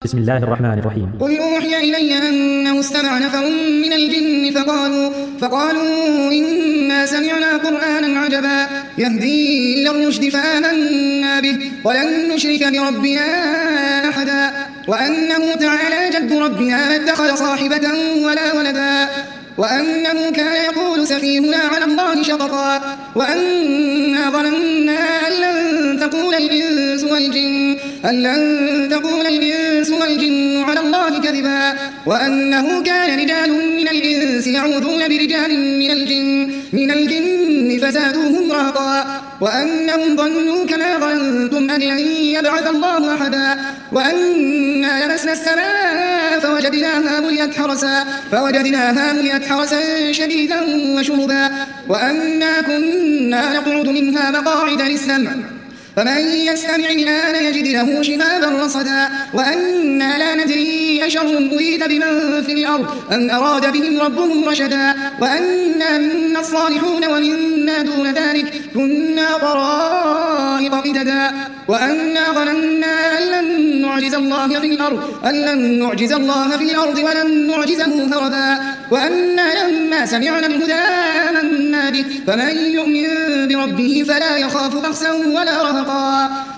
بسم الله الرحمن الرحيم. قل أوحي إلي أنه استمع نفر من الجن فقالوا إنا سمعنا قرآنا عجبا يهدي إلى الرشد فآمنا به ولن نشرك بربنا أحدا وأنه تعالى جد ربنا ما اتخذ صاحبة ولا ولدا وأنه كان يقول سفيهنا على الله شططا وأنا ظننا أن لن تقول الإنس والجن على الله كذبا وأنه كان رجال من الإنس يعوذون برجال من الجن فزادوهم رهقا وأنهم ظنوا كما ظننتم أن لن يبعث الله أحدا وأنا لمسنا السماء فوجدناها ملئت حرسا شديدا وشهبا وأنا كنا نقعد منها مقاعد للسمع فمن يستمع الآن يجد له شهابا رصدا وأنا لا ندري أشر أريد بمن في الأرض أم أراد بهم ربهم رشدا وأنا منا الصالحون ومنا دون ذلك كنا طرائق قددا وأنا ظننا أن لن نعجز الله في الأرض ولن نعجزه هربا وأنا لما سمعنا الهدى آمنا به فمن يؤمن بربه فلا يخاف بخسا ولا رهقا